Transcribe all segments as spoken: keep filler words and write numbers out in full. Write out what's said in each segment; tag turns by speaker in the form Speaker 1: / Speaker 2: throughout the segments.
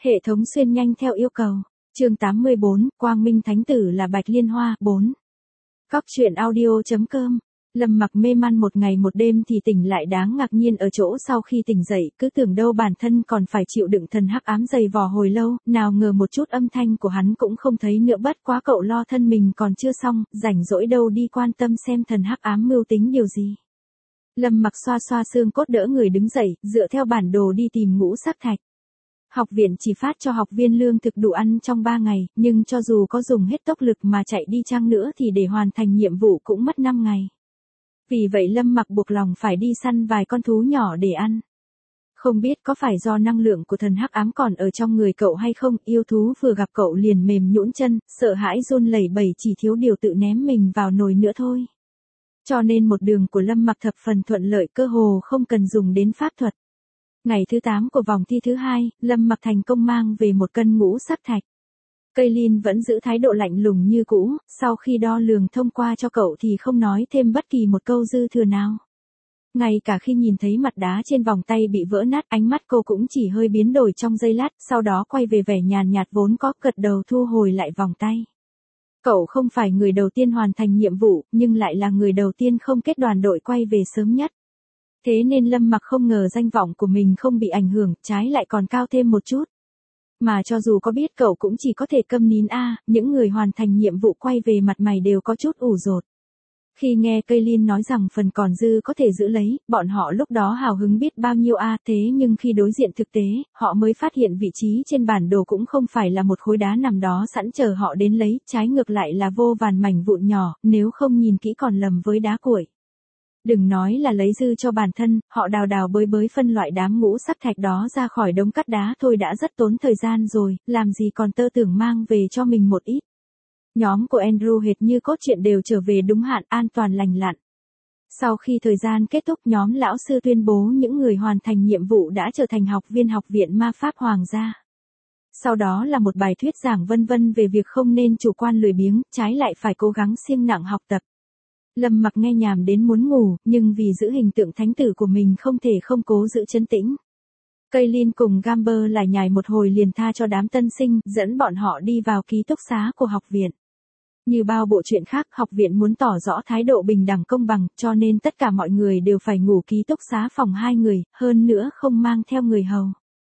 Speaker 1: Hệ thống xuyên nhanh theo yêu cầu. Chương tám mươi bốn, Quang Minh Thánh Tử là Bạch Liên Hoa, bốn. Cóc truyện audio.com. Lâm Mặc mê man một ngày một đêm thì tỉnh lại đáng ngạc nhiên ở chỗ sau khi tỉnh dậy, cứ tưởng đâu bản thân còn phải chịu đựng thần hắc ám dày vò hồi lâu, nào ngờ một chút âm thanh của hắn cũng không thấy nữa, bất quá cậu lo thân mình còn chưa xong, rảnh rỗi đâu đi quan tâm xem thần hắc ám mưu tính điều gì. Lâm Mặc xoa xoa xương cốt đỡ người đứng dậy, dựa theo bản đồ đi tìm ngũ sắc thạch. Học viện chỉ phát cho học viên lương thực đủ ăn trong ba ngày, nhưng cho dù có dùng hết tốc lực mà chạy đi chăng nữa thì để hoàn thành nhiệm vụ cũng mất năm ngày. Vì vậy Lâm Mặc buộc lòng phải đi săn vài con thú nhỏ để ăn. Không biết có phải do năng lượng của thần hắc ám còn ở trong người cậu hay không, yêu thú vừa gặp cậu liền mềm nhũn chân, sợ hãi run lẩy bẩy, chỉ thiếu điều tự ném mình vào nồi nữa thôi. Cho nên một đường của Lâm Mặc thập phần thuận lợi, cơ hồ không cần dùng đến pháp thuật. Ngày thứ tám của vòng thi thứ hai, Lâm Mặc thành công mang về một cân ngũ sắc thạch. Cây Lin vẫn giữ thái độ lạnh lùng như cũ, sau khi đo lường thông qua cho cậu thì không nói thêm bất kỳ một câu dư thừa nào. Ngay cả khi nhìn thấy mặt đá trên vòng tay bị vỡ nát, ánh mắt cô cũng chỉ hơi biến đổi trong giây lát, sau đó quay về vẻ nhàn nhạt vốn có, gật đầu thu hồi lại vòng tay. Cậu không phải người đầu tiên hoàn thành nhiệm vụ, nhưng lại là người đầu tiên không kết đoàn đội quay về sớm nhất. Thế nên Lâm Mặc không ngờ danh vọng của mình không bị ảnh hưởng, trái lại còn cao thêm một chút. Mà cho dù có biết cậu cũng chỉ có thể câm nín a, à, những người hoàn thành nhiệm vụ quay về mặt mày đều có chút ủ rột. Khi nghe cây Lin nói rằng phần còn dư có thể giữ lấy, bọn họ lúc đó hào hứng biết bao nhiêu a, à, thế nhưng khi đối diện thực tế, họ mới phát hiện vị trí trên bản đồ cũng không phải là một khối đá nằm đó sẵn chờ họ đến lấy, trái ngược lại là vô vàn mảnh vụn nhỏ, nếu không nhìn kỹ còn lầm với đá cuội. Đừng nói là lấy dư cho bản thân, họ đào đào bới bới phân loại đám ngũ sắc thạch đó ra khỏi đống cắt đá thôi đã rất tốn thời gian rồi, làm gì còn tơ tưởng mang về cho mình một ít. Nhóm của Andrew hệt như cốt truyện đều trở về đúng hạn, an toàn lành lặn. Sau khi thời gian kết thúc, nhóm lão sư tuyên bố những người hoàn thành nhiệm vụ đã trở thành học viên học viện ma pháp hoàng gia. Sau đó là một bài thuyết giảng vân vân về việc không nên chủ quan lười biếng, trái lại phải cố gắng siêng nặng học tập. Lâm Mặc nghe nhàm đến muốn ngủ, nhưng vì giữ hình tượng thánh tử của mình không thể không cố giữ trấn tĩnh. Cây Lin cùng Gamber lại nhảy một hồi liền tha cho đám tân sinh, dẫn bọn họ đi vào ký túc xá của học viện. Như bao bộ chuyện khác, học viện muốn tỏ rõ thái độ bình đẳng công bằng, cho nên tất cả mọi người đều phải ngủ ký túc xá phòng hai người, hơn nữa không mang theo người hầu.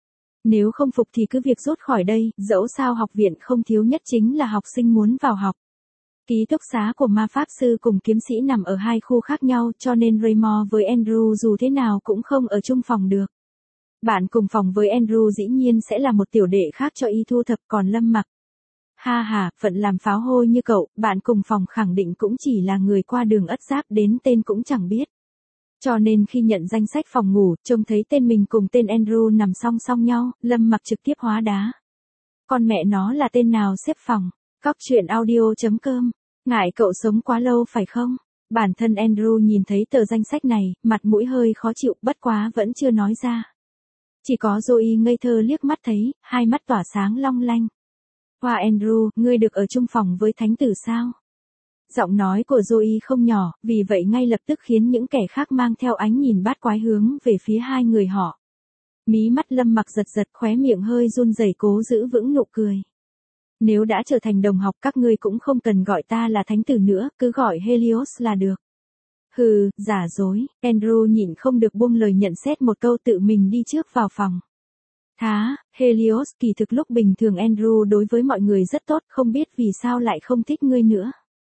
Speaker 1: Nếu không phục thì cứ việc rút khỏi đây, dẫu sao học viện không thiếu nhất chính là học sinh muốn vào học. Ký túc xá của ma pháp sư cùng kiếm sĩ nằm ở hai khu khác nhau, cho nên Raymond với Andrew dù thế nào cũng không ở chung phòng được. Bạn cùng phòng với Andrew dĩ nhiên sẽ là một tiểu đệ khác cho y thu thập, còn Lâm Mặc. Ha ha, phận làm pháo hôi như cậu, bạn cùng phòng khẳng định cũng chỉ là người qua đường ất giáp đến tên cũng chẳng biết. Cho nên khi nhận danh sách phòng ngủ, trông thấy tên mình cùng tên Andrew nằm song song nhau, Lâm Mặc trực tiếp hóa đá. Con mẹ nó là tên nào xếp phòng? Cóc truyện audio.com. Ngại cậu sống quá lâu phải không? Bản thân Andrew nhìn thấy tờ danh sách này, mặt mũi hơi khó chịu, bất quá vẫn chưa nói ra. Chỉ có Zoe ngây thơ liếc mắt thấy, hai mắt tỏa sáng long lanh. Hoa Andrew, ngươi được ở chung phòng với thánh tử sao? Giọng nói của Zoe không nhỏ, vì vậy ngay lập tức khiến những kẻ khác mang theo ánh nhìn bát quái hướng về phía hai người họ. Mí mắt Lâm Mặc giật giật, khóe miệng hơi run rẩy cố giữ vững nụ cười. Nếu đã trở thành đồng học các ngươi cũng không cần gọi ta là thánh tử nữa, cứ gọi Helios là được. Hừ, giả dối, Andrew nhịn không được buông lời nhận xét một câu, tự mình đi trước vào phòng. Thá, Helios, kỳ thực lúc bình thường Andrew đối với mọi người rất tốt, không biết vì sao lại không thích ngươi nữa.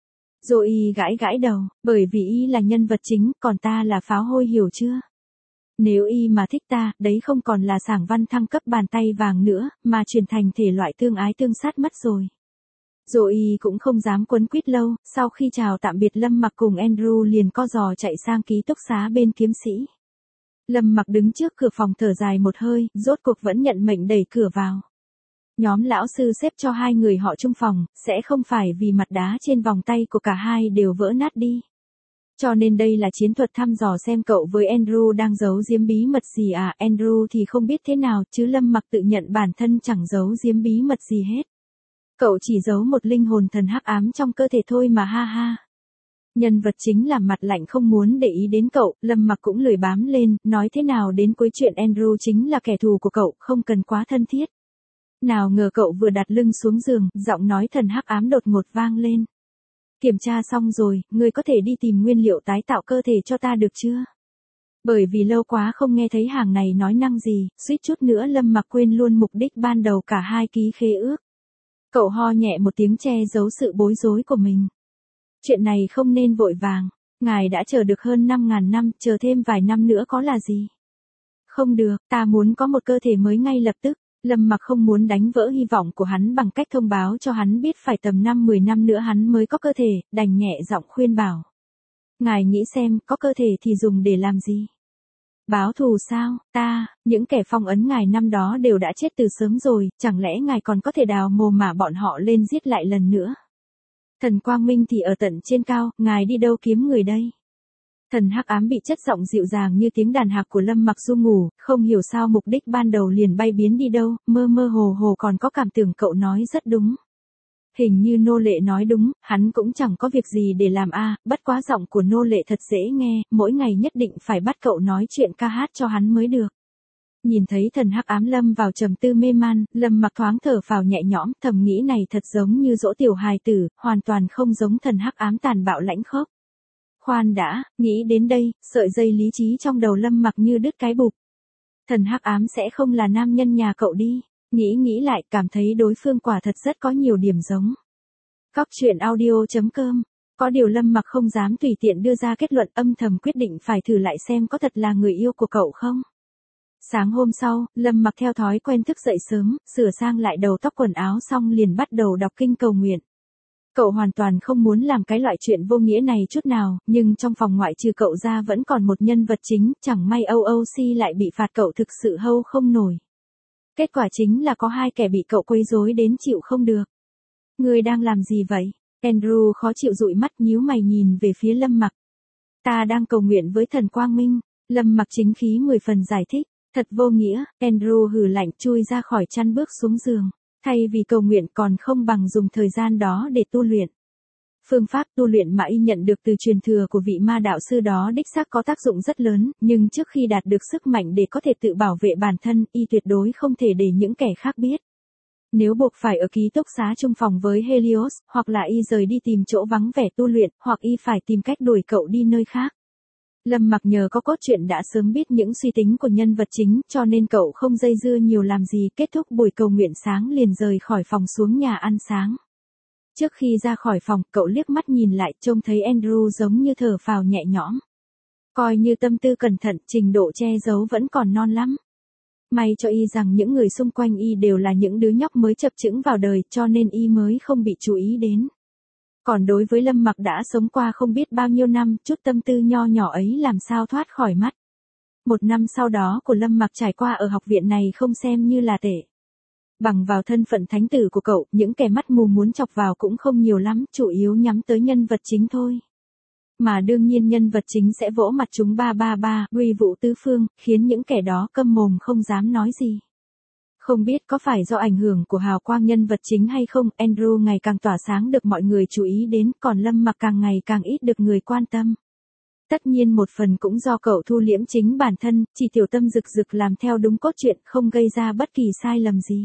Speaker 1: Zoe gãi gãi đầu, bởi vì y là nhân vật chính, còn ta là pháo hôi, hiểu chưa? Nếu y mà thích ta, đấy không còn là sảng văn thăng cấp bàn tay vàng nữa, mà chuyển thành thể loại tương ái tương sát mất rồi. Zoe cũng không dám quấn quýt lâu, sau khi chào tạm biệt Lâm Mặc cùng Andrew liền co giò chạy sang ký túc xá bên kiếm sĩ. Lâm Mặc đứng trước cửa phòng thở dài một hơi, rốt cuộc vẫn nhận mệnh đẩy cửa vào. Nhóm lão sư xếp cho hai người họ chung phòng, sẽ không phải vì mặt đá trên vòng tay của cả hai đều vỡ nát đi. Cho nên đây là chiến thuật thăm dò xem cậu với Andrew đang giấu giếm bí mật gì à, Andrew thì không biết thế nào, chứ Lâm Mặc tự nhận bản thân chẳng giấu giếm bí mật gì hết. Cậu chỉ giấu một linh hồn thần hắc ám trong cơ thể thôi mà, ha ha. Nhân vật chính là mặt lạnh không muốn để ý đến cậu, Lâm Mặc cũng lười bám lên, nói thế nào đến cuối chuyện Andrew chính là kẻ thù của cậu, không cần quá thân thiết. Nào ngờ cậu vừa đặt lưng xuống giường, giọng nói thần hắc ám đột ngột vang lên. Kiểm tra xong rồi, ngươi có thể đi tìm nguyên liệu tái tạo cơ thể cho ta được chưa? Bởi vì lâu quá không nghe thấy hàng này nói năng gì, suýt chút nữa Lâm Mặc quên luôn mục đích ban đầu cả hai ký khế ước. Cậu ho nhẹ một tiếng che giấu sự bối rối của mình. Chuyện này không nên vội vàng, ngài đã chờ được hơn năm ngàn năm, chờ thêm vài năm nữa có là gì? Không được, ta muốn có một cơ thể mới ngay lập tức. Lâm Mặc không muốn đánh vỡ hy vọng của hắn bằng cách thông báo cho hắn biết phải tầm năm mười năm nữa hắn mới có cơ thể, đành nhẹ giọng khuyên bảo. Ngài nghĩ xem, có cơ thể thì dùng để làm gì? Báo thù sao? Ta, những kẻ phong ấn ngài năm đó đều đã chết từ sớm rồi, chẳng lẽ ngài còn có thể đào mồ mả bọn họ lên giết lại lần nữa? Thần Quang Minh thì ở tận trên cao, ngài đi đâu kiếm người đây? Thần hắc ám bị chất giọng dịu dàng như tiếng đàn hạc của Lâm Mặc du ngủ, không hiểu sao mục đích ban đầu liền bay biến đi đâu, mơ mơ hồ hồ còn có cảm tưởng cậu nói rất đúng. Hình như nô lệ nói đúng, hắn cũng chẳng có việc gì để làm a, à, bất quá giọng của nô lệ thật dễ nghe, mỗi ngày nhất định phải bắt cậu nói chuyện ca hát cho hắn mới được. Nhìn thấy thần hắc ám lâm vào trầm tư mê man, Lâm Mặc thoáng thở phào nhẹ nhõm, thầm nghĩ này thật giống như dỗ tiểu hài tử, hoàn toàn không giống thần hắc ám tàn bạo lãnh khốc. Khoan đã, nghĩ đến đây, sợi dây lý trí trong đầu Lâm Mặc như đứt cái bụp. Thần hắc ám sẽ không là nam nhân nhà cậu đi, nghĩ nghĩ lại cảm thấy đối phương quả thật rất có nhiều điểm giống. Cóc truyện audio chấm com. Có điều Lâm Mặc không dám tùy tiện đưa ra kết luận, âm thầm quyết định phải thử lại xem có thật là người yêu của cậu không. Sáng hôm sau, Lâm Mặc theo thói quen thức dậy sớm, sửa sang lại đầu tóc quần áo xong liền bắt đầu đọc kinh cầu nguyện. Cậu hoàn toàn không muốn làm cái loại chuyện vô nghĩa này chút nào, nhưng trong phòng ngoại trừ cậu ra vẫn còn một nhân vật chính, chẳng may o o xê lại bị phạt cậu thực sự hâu không nổi. Kết quả chính là có hai kẻ bị cậu quấy rối đến chịu không được. Ngươi đang làm gì vậy? Andrew khó chịu dụi mắt nhíu mày nhìn về phía Lâm Mặc. Ta đang cầu nguyện với thần Quang Minh. Lâm Mặc chính khí mười phần giải thích. Thật vô nghĩa, Andrew hừ lạnh chui ra khỏi chăn bước xuống giường. Thay vì cầu nguyện còn không bằng dùng thời gian đó để tu luyện. Phương pháp tu luyện mà y nhận được từ truyền thừa của vị ma đạo sư đó đích xác có tác dụng rất lớn, nhưng trước khi đạt được sức mạnh để có thể tự bảo vệ bản thân, y tuyệt đối không thể để những kẻ khác biết. Nếu buộc phải ở ký túc xá chung phòng với Helios, hoặc là y rời đi tìm chỗ vắng vẻ tu luyện, hoặc y phải tìm cách đuổi cậu đi nơi khác. Lâm Mặc nhờ có cốt truyện đã sớm biết những suy tính của nhân vật chính, cho nên cậu không dây dưa nhiều làm gì, kết thúc buổi cầu nguyện sáng liền rời khỏi phòng xuống nhà ăn sáng. Trước khi ra khỏi phòng, cậu liếc mắt nhìn lại, trông thấy Andrew giống như thở phào nhẹ nhõm. Coi như tâm tư cẩn thận, trình độ che giấu vẫn còn non lắm. May cho y rằng những người xung quanh y đều là những đứa nhóc mới chập chững vào đời, cho nên y mới không bị chú ý đến. Còn đối với Lâm Mặc đã sống qua không biết bao nhiêu năm, chút tâm tư nho nhỏ ấy làm sao thoát khỏi mắt. Một năm sau đó của Lâm Mặc trải qua ở học viện này không xem như là tệ. Bằng vào thân phận thánh tử của cậu, những kẻ mắt mù muốn chọc vào cũng không nhiều lắm, chủ yếu nhắm tới nhân vật chính thôi. Mà đương nhiên nhân vật chính sẽ vỗ mặt chúng ba ba ba, uy vũ tứ phương, khiến những kẻ đó câm mồm không dám nói gì. Không biết có phải do ảnh hưởng của hào quang nhân vật chính hay không, Andrew ngày càng tỏa sáng được mọi người chú ý đến, còn Lâm Mặc càng ngày càng ít được người quan tâm. Tất nhiên một phần cũng do cậu thu liễm chính bản thân, chỉ tiểu tâm rực rực làm theo đúng cốt truyện, không gây ra bất kỳ sai lầm gì.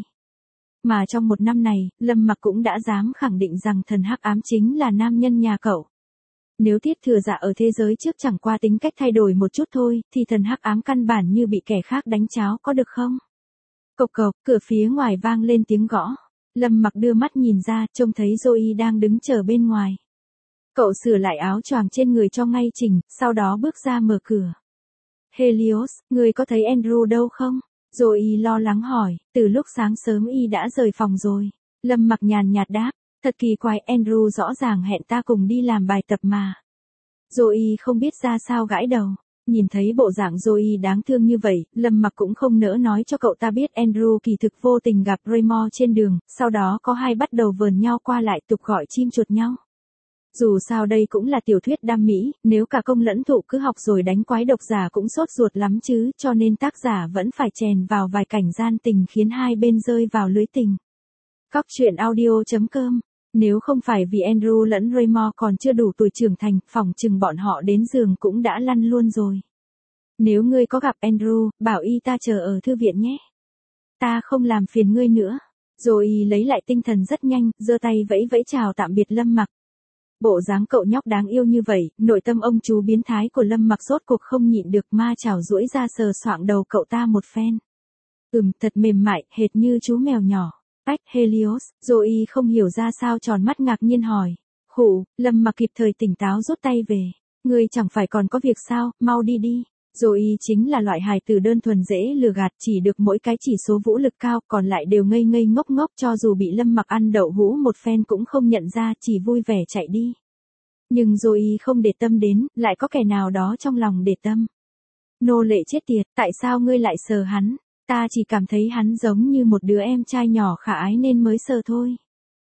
Speaker 1: Mà trong một năm này, Lâm Mặc cũng đã dám khẳng định rằng thần hắc ám chính là nam nhân nhà cậu. Nếu Tiết Thừa Dạ ở thế giới trước chẳng qua tính cách thay đổi một chút thôi, thì thần hắc ám căn bản như bị kẻ khác đánh cháo, có được không? Cộc cộc, cửa phía ngoài vang lên tiếng gõ. Lâm Mặc đưa mắt nhìn ra, trông thấy Zoe đang đứng chờ bên ngoài. Cậu sửa lại áo choàng trên người cho ngay chỉnh, sau đó bước ra mở cửa. Helios, người có thấy Andrew đâu không? Zoe lo lắng hỏi, từ lúc sáng sớm y đã rời phòng rồi. Lâm Mặc nhàn nhạt đáp, thật kỳ quái, Andrew rõ ràng hẹn ta cùng đi làm bài tập mà. Zoe không biết ra sao gãi đầu. Nhìn thấy bộ dạng Zoe đáng thương như vậy, Lâm Mặc cũng không nỡ nói cho cậu ta biết Andrew kỳ thực vô tình gặp Raymond trên đường, sau đó có hai bắt đầu vờn nhau qua lại tục gọi chim chuột nhau. Dù sao đây cũng là tiểu thuyết đam mỹ, nếu cả công lẫn thụ cứ học rồi đánh quái độc giả cũng sốt ruột lắm chứ, cho nên tác giả vẫn phải chèn vào vài cảnh gian tình khiến hai bên rơi vào lưới tình. Cóc truyện audio chấm com. Nếu không phải vì Andrew lẫn Raymond còn chưa đủ tuổi trưởng thành, phỏng chừng bọn họ đến giường cũng đã lăn luôn rồi. Nếu ngươi có gặp Andrew, bảo y ta chờ ở thư viện nhé. Ta không làm phiền ngươi nữa. Rồi lấy lại tinh thần rất nhanh, giơ tay vẫy vẫy chào tạm biệt Lâm Mặc. Bộ dáng cậu nhóc đáng yêu như vậy, nội tâm ông chú biến thái của Lâm Mặc rốt cuộc không nhịn được ma chảo duỗi ra sờ soạng đầu cậu ta một phen. Ừm, thật mềm mại, hệt như chú mèo nhỏ. Ách, Helios, rồi không hiểu ra sao tròn mắt ngạc nhiên hỏi. Khụ, Lâm Mặc kịp thời tỉnh táo rút tay về. Ngươi chẳng phải còn có việc sao, mau đi đi. Rồi chính là loại hài tử đơn thuần dễ lừa gạt, chỉ được mỗi cái chỉ số vũ lực cao, còn lại đều ngây ngây ngốc ngốc, cho dù bị Lâm Mặc ăn đậu hũ một phen cũng không nhận ra, chỉ vui vẻ chạy đi. Nhưng rồi không để tâm đến, lại có kẻ nào đó trong lòng để tâm. Nô lệ chết tiệt, tại sao ngươi lại sờ hắn? Ta chỉ cảm thấy hắn giống như một đứa em trai nhỏ khả ái nên mới sờ thôi.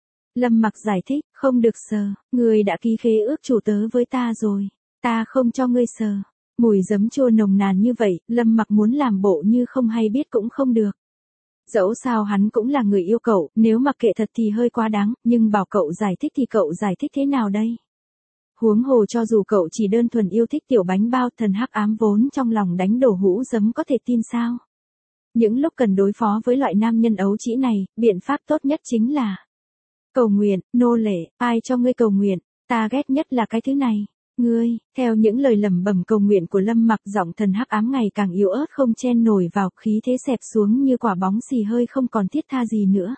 Speaker 1: Lâm Mặc giải thích, không được sờ, ngươi đã ký khế ước chủ tớ với ta rồi, ta không cho ngươi sờ. Mùi giấm chua nồng nàn như vậy, Lâm Mặc muốn làm bộ như không hay biết cũng không được. Dẫu sao hắn cũng là người yêu cậu, nếu mặc kệ thật thì hơi quá đáng, nhưng bảo cậu giải thích thì cậu giải thích thế nào đây? Huống hồ cho dù cậu chỉ đơn thuần yêu thích tiểu bánh bao, thần hắc ám vốn trong lòng đánh đổ hũ giấm có thể tin sao? Những lúc cần đối phó với loại nam nhân ấu trĩ này, biện pháp tốt nhất chính là cầu nguyện. Nô lệ, ai cho ngươi cầu nguyện? Ta ghét nhất là cái thứ này. Ngươi, theo những lời lẩm bẩm cầu nguyện của Lâm Mặc, giọng thần hắc ám ngày càng yếu ớt không chen nổi vào, khí thế xẹp xuống như quả bóng xì hơi không còn thiết tha gì nữa.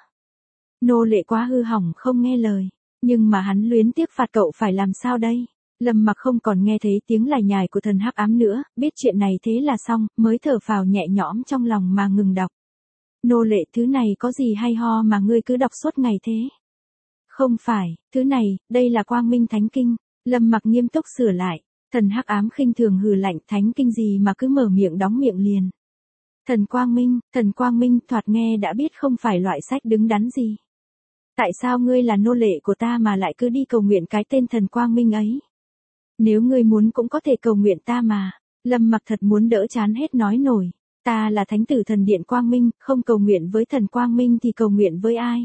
Speaker 1: Nô lệ quá hư hỏng không nghe lời, nhưng mà hắn luyến tiếc phạt cậu phải làm sao đây? Lâm Mặc không còn nghe thấy tiếng lải nhải của thần hắc ám nữa, biết chuyện này thế là xong, mới thở phào nhẹ nhõm trong lòng mà ngừng đọc. Nô lệ, thứ này có gì hay ho mà ngươi cứ đọc suốt ngày thế? Không phải, thứ này, đây là Quang Minh Thánh Kinh. Lâm Mặc nghiêm túc sửa lại. Thần hắc ám khinh thường hừ lạnh, thánh kinh gì mà cứ mở miệng đóng miệng liền. Thần Quang Minh, thần Quang Minh, thoạt nghe đã biết không phải loại sách đứng đắn gì. Tại sao ngươi là nô lệ của ta mà lại cứ đi cầu nguyện cái tên thần Quang Minh ấy? Nếu ngươi muốn cũng có thể cầu nguyện ta mà. Lâm Mặc thật muốn đỡ chán hết nói nổi. Ta là thánh tử thần điện Quang Minh, không cầu nguyện với thần Quang Minh thì cầu nguyện với ai?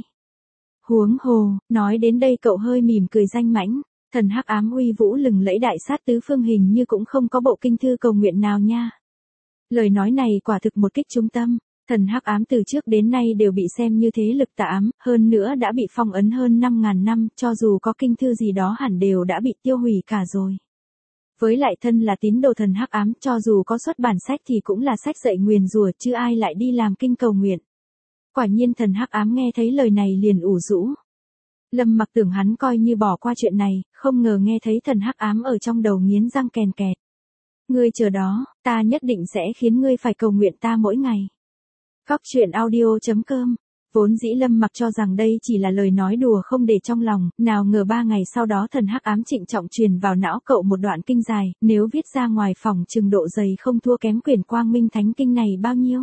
Speaker 1: Huống hồ, nói đến đây cậu hơi mỉm cười danh mãnh. Thần hắc ám uy vũ lừng lẫy đại sát tứ phương, hình như cũng không có bộ kinh thư cầu nguyện nào nha. Lời nói này quả thực một kích trúng tâm. Thần hắc ám từ trước đến nay đều bị xem như thế lực tà ám, hơn nữa đã bị phong ấn hơn năm ngàn năm, cho dù có kinh thư gì đó hẳn đều đã bị tiêu hủy cả rồi. Với lại thân là tín đồ thần hắc ám, cho dù có xuất bản sách thì cũng là sách dạy nguyền rủa, chứ ai lại đi làm kinh cầu nguyện. Quả nhiên thần hắc ám nghe thấy lời này liền ủ rũ. Lâm Mặc tưởng hắn coi như bỏ qua chuyện này, không ngờ nghe thấy thần hắc ám ở trong đầu nghiến răng kèn kẹt. Ngươi chờ đó, ta nhất định sẽ khiến ngươi phải cầu nguyện ta mỗi ngày. Góc truyện audio chấm com. Vốn dĩ Lâm Mặc cho rằng đây chỉ là lời nói đùa không để trong lòng, nào ngờ ba ngày sau đó thần hắc ám trịnh trọng truyền vào não cậu một đoạn kinh dài, nếu viết ra ngoài phòng chừng độ dày không thua kém quyển Quang Minh Thánh Kinh này bao nhiêu.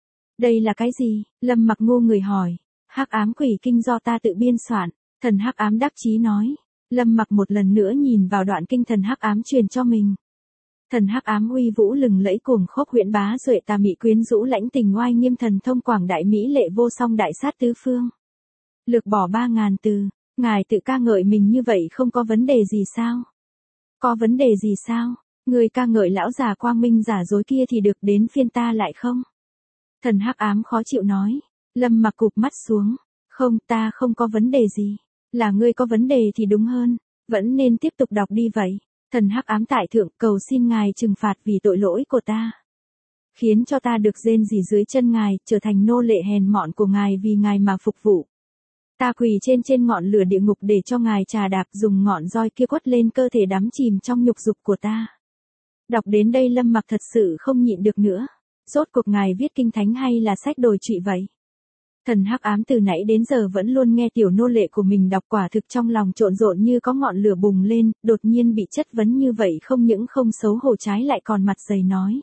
Speaker 1: Đây là cái gì? Lâm Mặc ngu người hỏi. Hắc ám quỷ kinh do ta tự biên soạn. Thần hắc ám đắc chí nói. Lâm Mặc một lần nữa nhìn vào đoạn kinh thần hắc ám truyền cho mình. Thần hắc ám uy vũ lừng lẫy cuồng khốc huyễn bá duệ tà mị quyến rũ lãnh tình oai nghiêm thần thông quảng đại mỹ lệ vô song đại sát tứ phương. Lược bỏ ba ngàn từ, ngài tự ca ngợi mình như vậy không có vấn đề gì sao? Có vấn đề gì sao? Người ca ngợi lão già quang minh giả dối kia thì được, đến phiên ta lại không? Thần hắc ám khó chịu nói. Lâm Mặc cụp mắt xuống. Không, ta không có vấn đề gì. Là ngươi có vấn đề thì đúng hơn. Vẫn nên tiếp tục đọc đi vậy. Thần hắc ám tại thượng, cầu xin ngài trừng phạt vì tội lỗi của ta. Khiến cho ta được rên rỉ dưới chân ngài, trở thành nô lệ hèn mọn của ngài vì ngài mà phục vụ. Ta quỳ trên trên ngọn lửa địa ngục để cho ngài trà đạp, dùng ngọn roi kia quất lên cơ thể đắm chìm trong nhục dục của ta. Đọc đến đây Lâm Mặc thật sự không nhịn được nữa. Rốt cuộc ngài viết kinh thánh hay là sách đồi trụy vậy? Thần hắc ám từ nãy đến giờ vẫn luôn nghe tiểu nô lệ của mình đọc, quả thực trong lòng trộn rộn như có ngọn lửa bùng lên, đột nhiên bị chất vấn như vậy không những không xấu hổ trái lại còn mặt dày nói.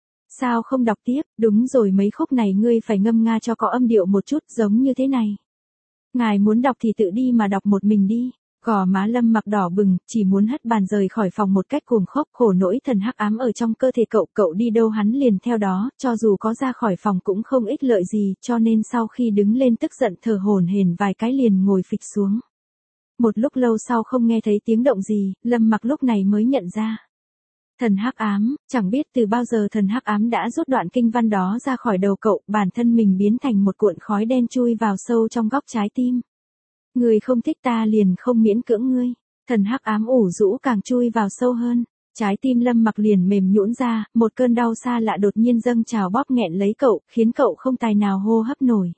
Speaker 1: Sao không đọc tiếp? Đúng rồi, mấy khúc này ngươi phải ngâm nga cho có âm điệu một chút, giống như thế này. Ngài muốn đọc thì tự đi mà đọc một mình đi. Gò má Lâm Mặc đỏ bừng, chỉ muốn hất bàn rời khỏi phòng một cách cuồng khốc, khổ nỗi thần hắc ám ở trong cơ thể cậu, cậu đi đâu hắn liền theo đó, cho dù có ra khỏi phòng cũng không ích lợi gì, cho nên sau khi đứng lên tức giận thở hổn hển vài cái liền ngồi phịch xuống. Một lúc lâu sau không nghe thấy tiếng động gì, Lâm Mặc lúc này mới nhận ra. Thần hắc ám, chẳng biết từ bao giờ thần hắc ám đã rút đoạn kinh văn đó ra khỏi đầu cậu, bản thân mình biến thành một cuộn khói đen chui vào sâu trong góc trái tim. Người không thích ta liền không miễn cưỡng ngươi. Thần hắc ám ủ rũ càng chui vào sâu hơn. Trái tim Lâm Mặc liền mềm nhũn ra, một cơn đau xa lạ đột nhiên dâng trào bóp nghẹn lấy cậu, khiến cậu không tài nào hô hấp nổi.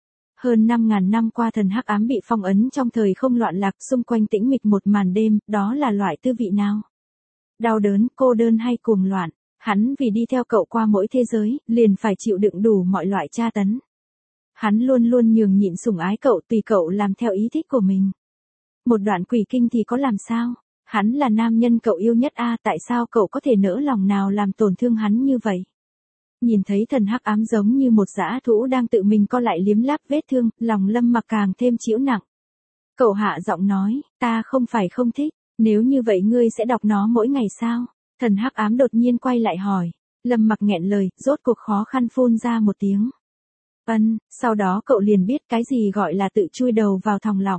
Speaker 1: Hơn năm ngàn năm qua thần hắc ám bị phong ấn trong thời không loạn lạc, xung quanh tĩnh mịch một màn đêm, đó là loại tư vị nào? Đau đớn, cô đơn hay cuồng loạn? Hắn vì đi theo cậu qua mỗi thế giới, liền phải chịu đựng đủ mọi loại tra tấn. Hắn luôn luôn nhường nhịn sủng ái cậu, tùy cậu làm theo ý thích của mình. Một đoạn quỷ kinh thì có làm sao? Hắn là nam nhân cậu yêu nhất a, à, tại sao cậu có thể nỡ lòng nào làm tổn thương hắn như vậy? Nhìn thấy thần hắc ám giống như một dã thú đang tự mình co lại liếm láp vết thương, lòng Lâm Mặc càng thêm chịu nặng. Cậu hạ giọng nói, ta không phải không thích, nếu như vậy ngươi sẽ đọc nó mỗi ngày sao? Thần hắc ám đột nhiên quay lại hỏi. Lâm Mặc nghẹn lời, rốt cuộc khó khăn phun ra một tiếng. Ân, sau đó cậu liền biết cái gì gọi là tự chui đầu vào thòng lọng.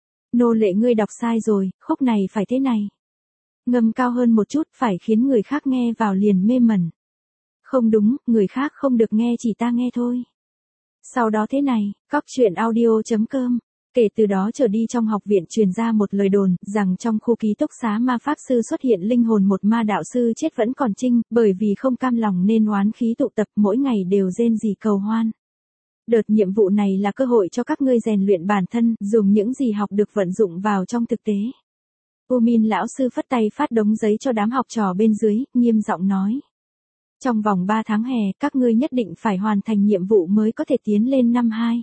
Speaker 1: Nô lệ ngươi đọc sai rồi, khúc này phải thế này. Ngâm cao hơn một chút, phải khiến người khác nghe vào liền mê mẩn. Không đúng, người khác không được nghe, chỉ ta nghe thôi. Sau đó thế này, cóc truyện audio chấm com. Kể từ đó trở đi trong học viện truyền ra một lời đồn, rằng trong khu ký túc xá ma pháp sư xuất hiện linh hồn một ma đạo sư chết vẫn còn trinh, bởi vì không cam lòng nên oán khí tụ tập mỗi ngày đều rên rỉ cầu hoan. Đợt nhiệm vụ này là cơ hội cho các ngươi rèn luyện bản thân, dùng những gì học được vận dụng vào trong thực tế. Umin lão sư phất tay phát đống giấy cho đám học trò bên dưới, nghiêm giọng nói. Trong vòng ba tháng hè, các ngươi nhất định phải hoàn thành nhiệm vụ mới có thể tiến lên năm hai.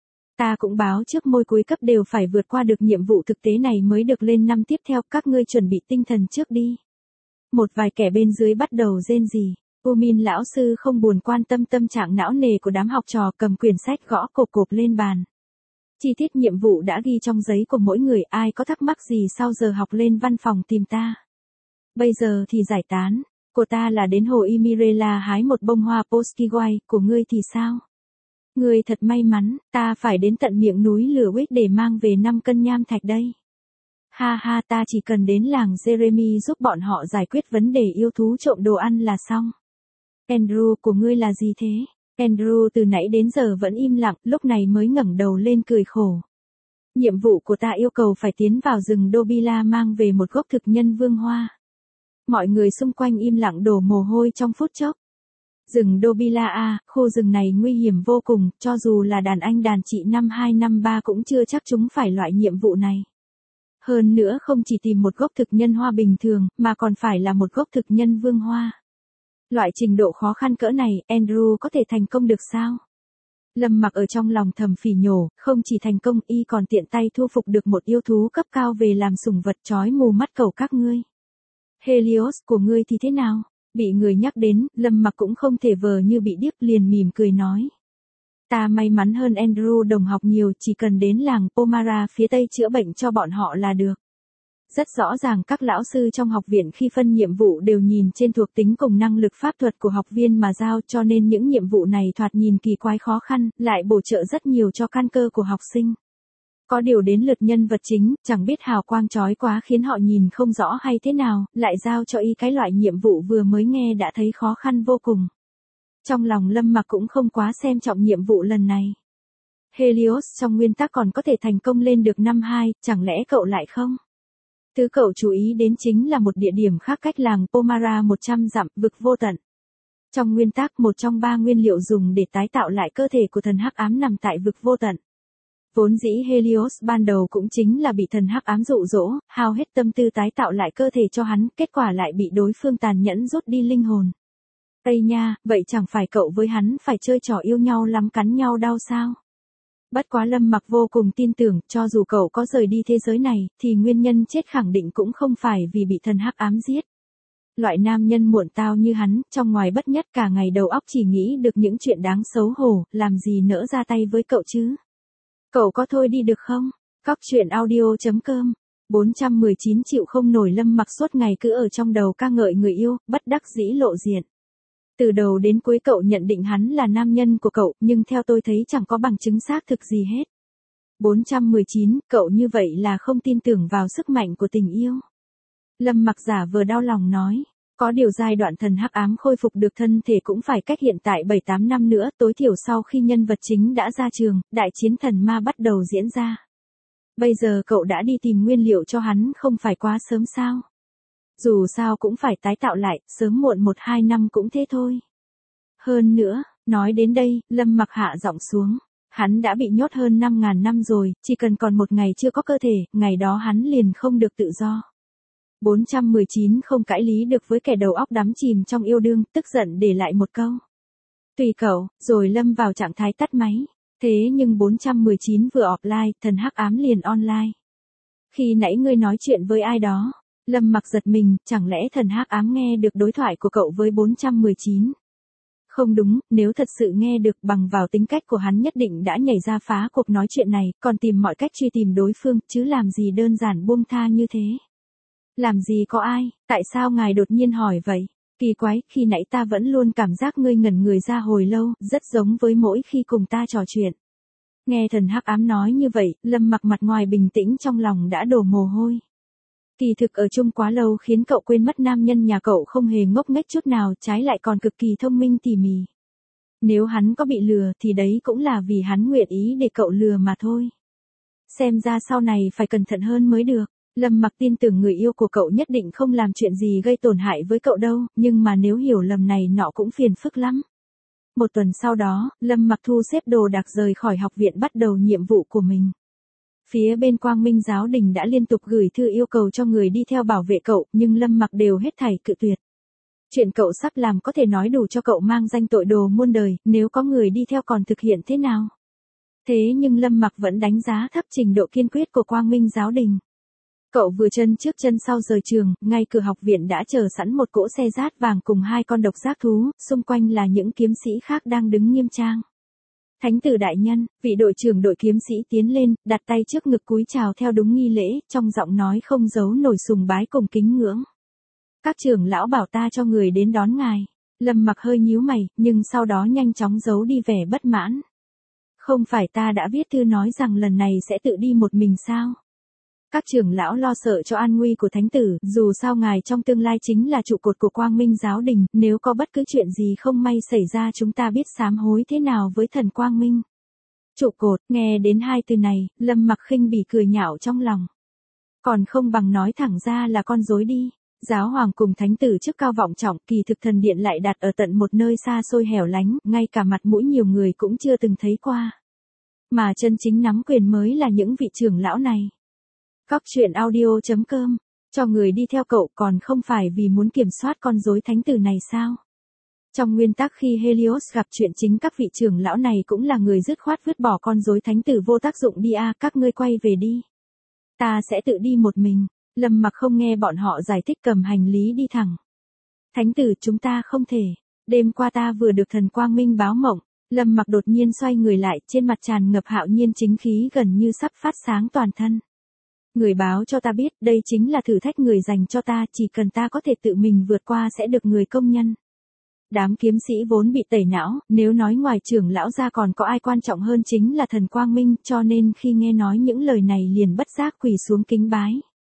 Speaker 1: Ta cũng báo trước môi cuối cấp đều phải vượt qua được nhiệm vụ thực tế này mới được lên năm tiếp theo, các ngươi chuẩn bị tinh thần trước đi. Một vài kẻ bên dưới bắt đầu rên rỉ. Umin lão sư không buồn quan tâm tâm trạng não nề của đám học trò, cầm quyển sách gõ cộp cộp lên bàn. Chi tiết nhiệm vụ đã ghi trong giấy của mỗi người, ai có thắc mắc gì sau giờ học lên văn phòng tìm ta. Bây giờ thì giải tán, của ta là đến hồ Imirela hái một bông hoa Poskiwai, của ngươi thì sao? Ngươi thật may mắn, ta phải đến tận miệng núi lửa Wick để mang về năm cân nham thạch đây. Ha ha, ta chỉ cần đến làng Jeremy giúp bọn họ giải quyết vấn đề yêu thú trộm đồ ăn là xong. Andrew, của ngươi là gì thế? Andrew từ nãy đến giờ vẫn im lặng, lúc này mới ngẩng đầu lên cười khổ. Nhiệm vụ của ta yêu cầu phải tiến vào rừng Dobila mang về một gốc thực nhân vương hoa. Mọi người xung quanh im lặng đổ mồ hôi trong phút chốc. Rừng Dobila a, khu rừng này nguy hiểm vô cùng, cho dù là đàn anh đàn chị năm hai năm ba cũng chưa chắc chúng phải loại nhiệm vụ này. Hơn nữa không chỉ tìm một gốc thực nhân hoa bình thường, mà còn phải là một gốc thực nhân vương hoa. Loại trình độ khó khăn cỡ này, Andrew có thể thành công được sao? Lâm Mặc ở trong lòng thầm phỉ nhổ, không chỉ thành công, y còn tiện tay thu phục được một yêu thú cấp cao về làm sủng vật chói mù mắt cầu các ngươi. Helios, của ngươi thì thế nào? Bị người nhắc đến, Lâm Mặc cũng không thể vờ như bị điếc, liền mỉm cười nói. Ta may mắn hơn Andrew đồng học nhiều, chỉ cần đến làng Pomara phía tây chữa bệnh cho bọn họ là được. Rất rõ ràng các lão sư trong học viện khi phân nhiệm vụ đều nhìn trên thuộc tính cùng năng lực pháp thuật của học viên mà giao, cho nên những nhiệm vụ này thoạt nhìn kỳ quái khó khăn, lại bổ trợ rất nhiều cho căn cơ của học sinh. Có điều đến lượt nhân vật chính, chẳng biết hào quang chói quá khiến họ nhìn không rõ hay thế nào, lại giao cho y cái loại nhiệm vụ vừa mới nghe đã thấy khó khăn vô cùng. Trong lòng Lâm Mặc cũng không quá xem trọng nhiệm vụ lần này. Helios trong nguyên tắc còn có thể thành công lên được năm hai, chẳng lẽ cậu lại không? Thứ cậu chú ý đến chính là một địa điểm khác cách làng Pomara một trăm dặm, vực vô tận. Trong nguyên tắc, một trong ba nguyên liệu dùng để tái tạo lại cơ thể của thần hắc ám nằm tại vực vô tận. Vốn dĩ Helios ban đầu cũng chính là bị thần hắc ám dụ dỗ, hao hết tâm tư tái tạo lại cơ thể cho hắn, kết quả lại bị đối phương tàn nhẫn rút đi linh hồn. Ây nha, vậy chẳng phải cậu với hắn phải chơi trò yêu nhau lắm cắn nhau đau sao? Bất quá Lâm Mặc vô cùng tin tưởng, cho dù cậu có rời đi thế giới này, thì nguyên nhân chết khẳng định cũng không phải vì bị thần hắc ám giết. Loại nam nhân muộn tao như hắn, trong ngoài bất nhất cả ngày đầu óc chỉ nghĩ được những chuyện đáng xấu hổ, làm gì nỡ ra tay với cậu chứ? Cậu có thôi đi được không? Cóc truyện audio chấm com. bốn trăm mười chín chịu không nổi Lâm Mặc suốt ngày cứ ở trong đầu ca ngợi người yêu, bất đắc dĩ lộ diện. Từ đầu đến cuối cậu nhận định hắn là nam nhân của cậu, nhưng theo tôi thấy chẳng có bằng chứng xác thực gì hết. bốn trăm mười chín, cậu như vậy là không tin tưởng vào sức mạnh của tình yêu. Lâm Mặc giả vờ đau lòng nói. Có điều giai đoạn thần hắc ám khôi phục được thân thể cũng phải cách hiện tại bảy tám năm nữa, tối thiểu sau khi nhân vật chính đã ra trường, đại chiến thần ma bắt đầu diễn ra. Bây giờ cậu đã đi tìm nguyên liệu cho hắn không phải quá sớm sao? Dù sao cũng phải tái tạo lại, sớm muộn một hai năm cũng thế thôi. Hơn nữa, nói đến đây, Lâm Mặc hạ giọng xuống. Hắn đã bị nhốt hơn năm ngàn năm rồi, chỉ cần còn một ngày chưa có cơ thể, ngày đó hắn liền không được tự do. bốn trăm mười chín không cãi lý được với kẻ đầu óc đắm chìm trong yêu đương, tức giận để lại một câu. Tùy cậu, rồi lâm vào trạng thái tắt máy. Thế nhưng bốn trăm mười chín vừa offline, thần hắc ám liền online. Khi nãy ngươi nói chuyện với ai đó? Lâm Mặc giật mình, chẳng lẽ thần hắc ám nghe được đối thoại của cậu với bốn trăm mười chín? Không đúng, nếu thật sự nghe được bằng vào tính cách của hắn nhất định đã nhảy ra phá cuộc nói chuyện này, còn tìm mọi cách truy tìm đối phương, chứ làm gì đơn giản buông tha như thế. Làm gì có ai, tại sao ngài đột nhiên hỏi vậy? Kỳ quái, khi nãy ta vẫn luôn cảm giác ngươi ngẩn người ra hồi lâu, rất giống với mỗi khi cùng ta trò chuyện. Nghe thần hắc ám nói như vậy, Lâm Mặc mặt ngoài bình tĩnh trong lòng đã đổ mồ hôi. Kỳ thực ở chung quá lâu khiến cậu quên mất nam nhân nhà cậu không hề ngốc nghếch chút nào, trái lại còn cực kỳ thông minh tỉ mỉ. Nếu hắn có bị lừa thì đấy cũng là vì hắn nguyện ý để cậu lừa mà thôi. Xem ra sau này phải cẩn thận hơn mới được. Lâm Mặc tin tưởng người yêu của cậu nhất định không làm chuyện gì gây tổn hại với cậu đâu, nhưng mà nếu hiểu lầm này nọ cũng phiền phức lắm. Một tuần sau đó, Lâm Mặc thu xếp đồ đạc rời khỏi học viện bắt đầu nhiệm vụ của mình. Phía bên Quang Minh giáo đình đã liên tục gửi thư yêu cầu cho người đi theo bảo vệ cậu, nhưng Lâm Mặc đều hết thảy cự tuyệt. Chuyện cậu sắp làm có thể nói đủ cho cậu mang danh tội đồ muôn đời, nếu có người đi theo còn thực hiện thế nào? Thế nhưng Lâm Mặc vẫn đánh giá thấp trình độ kiên quyết của Quang Minh giáo đình. Cậu vừa chân trước chân sau rời trường, ngay cửa học viện đã chờ sẵn một cỗ xe rát vàng cùng hai con độc giác thú, xung quanh là những kiếm sĩ khác đang đứng nghiêm trang. Thánh tử đại nhân, vị đội trưởng đội kiếm sĩ tiến lên, đặt tay trước ngực cúi chào theo đúng nghi lễ, trong giọng nói không giấu nổi sùng bái cùng kính ngưỡng. Các trưởng lão bảo ta cho người đến đón ngài. Lâm Mặc hơi nhíu mày, nhưng sau đó nhanh chóng giấu đi vẻ bất mãn. Không phải ta đã viết thư nói rằng lần này sẽ tự đi một mình sao? Các trưởng lão lo sợ cho an nguy của thánh tử, dù sao ngài trong tương lai chính là trụ cột của Quang Minh giáo đình, nếu có bất cứ chuyện gì không may xảy ra chúng ta biết sám hối thế nào với thần Quang Minh. Trụ cột, nghe đến hai từ này, Lâm Mặc khinh bỉ cười nhạo trong lòng. Còn không bằng nói thẳng ra là con rối đi. Giáo hoàng cùng thánh tử chức cao vọng trọng, kỳ thực thần điện lại đặt ở tận một nơi xa xôi hẻo lánh, ngay cả mặt mũi nhiều người cũng chưa từng thấy qua. Mà chân chính nắm quyền mới là những vị trưởng lão này. Cóc truyện audio chấm com, cho người đi theo cậu còn không phải vì muốn kiểm soát con rối thánh tử này sao? Trong nguyên tắc khi Helios gặp chuyện chính các vị trưởng lão này cũng là người dứt khoát vứt bỏ con rối thánh tử vô tác dụng đi a, các ngươi quay về đi. Ta sẽ tự đi một mình. Lâm Mặc không nghe bọn họ giải thích cầm hành lý đi thẳng. Thánh tử chúng ta không thể. Đêm qua ta vừa được thần Quang Minh báo mộng. Lâm Mặc đột nhiên xoay người lại, trên mặt tràn ngập hạo nhiên chính khí gần như sắp phát sáng toàn thân. Người báo cho ta biết đây chính là thử thách người dành cho ta, chỉ cần ta có thể tự mình vượt qua sẽ được người công nhân. Đám kiếm sĩ vốn bị tẩy não, nếu nói ngoài trưởng lão ra còn có ai quan trọng hơn chính là thần Quang Minh, cho nên khi nghe nói những lời này liền bất giác quỳ xuống kính bái.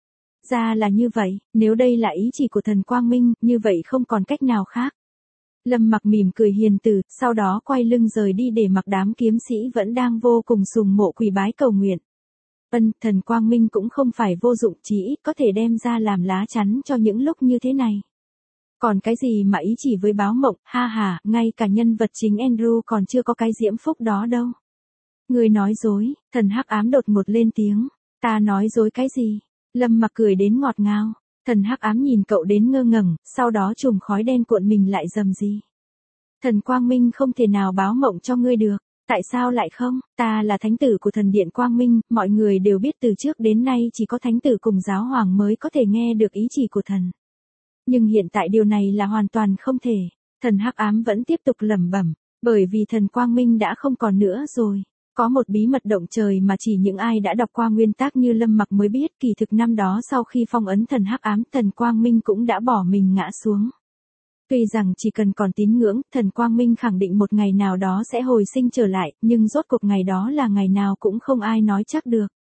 Speaker 1: Ra là như vậy, nếu đây là ý chỉ của thần Quang Minh, như vậy không còn cách nào khác. Lâm Mặc mỉm cười hiền từ, sau đó quay lưng rời đi để mặc đám kiếm sĩ vẫn đang vô cùng sùng mộ quỳ bái cầu nguyện. Ân, thần Quang Minh cũng không phải vô dụng, chỉ ít có thể đem ra làm lá chắn cho những lúc như thế này. Còn cái gì mà ý chỉ với báo mộng, ha ha, ngay cả nhân vật chính Andrew còn chưa có cái diễm phúc đó đâu. Người nói dối, thần hắc ám đột ngột lên tiếng. Ta nói dối cái gì? Lâm Mặc cười đến ngọt ngào. Thần hắc ám nhìn cậu đến ngơ ngẩn, sau đó chùm khói đen cuộn mình lại rầm rì. Thần Quang Minh không thể nào báo mộng cho ngươi được. Tại sao lại không? Ta là thánh tử của thần điện Quang Minh, mọi người đều biết từ trước đến nay chỉ có thánh tử cùng giáo hoàng mới có thể nghe được ý chỉ của thần. Nhưng hiện tại điều này là hoàn toàn không thể. Thần hắc ám vẫn tiếp tục lẩm bẩm, bởi vì thần Quang Minh đã không còn nữa rồi. Có một bí mật động trời mà chỉ những ai đã đọc qua nguyên tác như Lâm Mặc mới biết, kỳ thực năm đó sau khi phong ấn thần hắc ám, thần Quang Minh cũng đã bỏ mình ngã xuống. Tuy rằng chỉ cần còn tín ngưỡng, thần Quang Minh khẳng định một ngày nào đó sẽ hồi sinh trở lại, nhưng rốt cuộc ngày đó là ngày nào cũng không ai nói chắc được.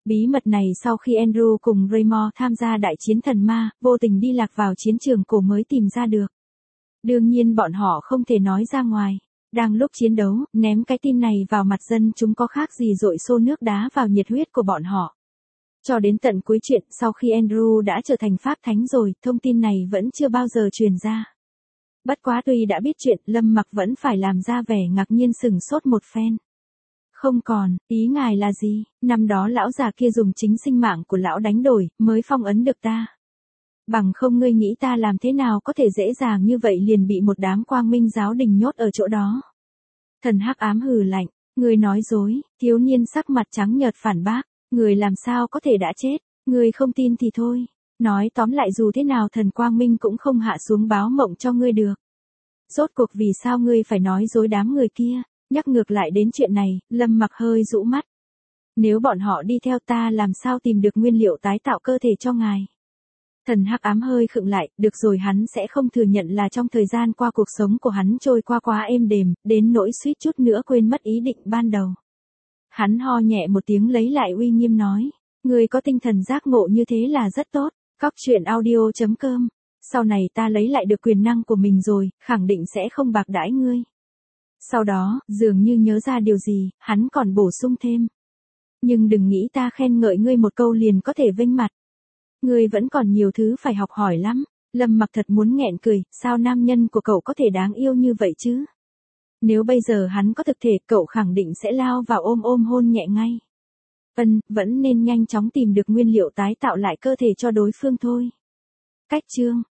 Speaker 1: Bí mật này sau khi Andrew cùng Raymore tham gia đại chiến thần ma, vô tình đi lạc vào chiến trường cổ mới tìm ra được. Đương nhiên bọn họ không thể nói ra ngoài. Đang lúc chiến đấu, ném cái tin này vào mặt dân chúng có khác gì dội xô nước đá vào nhiệt huyết của bọn họ. Cho đến tận cuối chuyện, sau khi Andrew đã trở thành pháp thánh rồi, thông tin này vẫn chưa bao giờ truyền ra. Bất quá tuy đã biết chuyện, Lâm Mặc vẫn phải làm ra vẻ ngạc nhiên sửng sốt một phen. Không còn, ý ngài là gì? Năm đó lão già kia dùng chính sinh mạng của lão đánh đổi, mới phong ấn được ta. Bằng không ngươi nghĩ ta làm thế nào có thể dễ dàng như vậy liền bị một đám quang minh giáo đình nhốt ở chỗ đó. Thần hắc ám hừ lạnh, ngươi nói dối, thiếu niên sắc mặt trắng nhợt phản bác, ngươi làm sao có thể đã chết, ngươi không tin thì thôi. Nói tóm lại dù thế nào thần quang minh cũng không hạ xuống báo mộng cho ngươi được. Rốt cuộc vì sao ngươi phải nói dối đám người kia, nhắc ngược lại đến chuyện này, Lâm Mặc hơi rũ mắt. Nếu bọn họ đi theo ta làm sao tìm được nguyên liệu tái tạo cơ thể cho ngài. Thần hắc ám hơi khựng lại, được rồi hắn sẽ không thừa nhận là trong thời gian qua cuộc sống của hắn trôi qua quá êm đềm, đến nỗi suýt chút nữa quên mất ý định ban đầu. Hắn ho nhẹ một tiếng lấy lại uy nghiêm nói, ngươi có tinh thần giác ngộ như thế là rất tốt. Cóc truyện audio chấm com. Sau này ta lấy lại được quyền năng của mình rồi, khẳng định sẽ không bạc đãi ngươi. Sau đó, dường như nhớ ra điều gì, hắn còn bổ sung thêm. Nhưng đừng nghĩ ta khen ngợi ngươi một câu liền có thể vênh mặt. Ngươi vẫn còn nhiều thứ phải học hỏi lắm. Lâm Mặc thật muốn nghẹn cười, sao nam nhân của cậu có thể đáng yêu như vậy chứ? Nếu bây giờ hắn có thực thể, cậu khẳng định sẽ lao vào ôm ôm hôn nhẹ ngay. Ân, vẫn nên nhanh chóng tìm được nguyên liệu tái tạo lại cơ thể cho đối phương thôi. Cách chương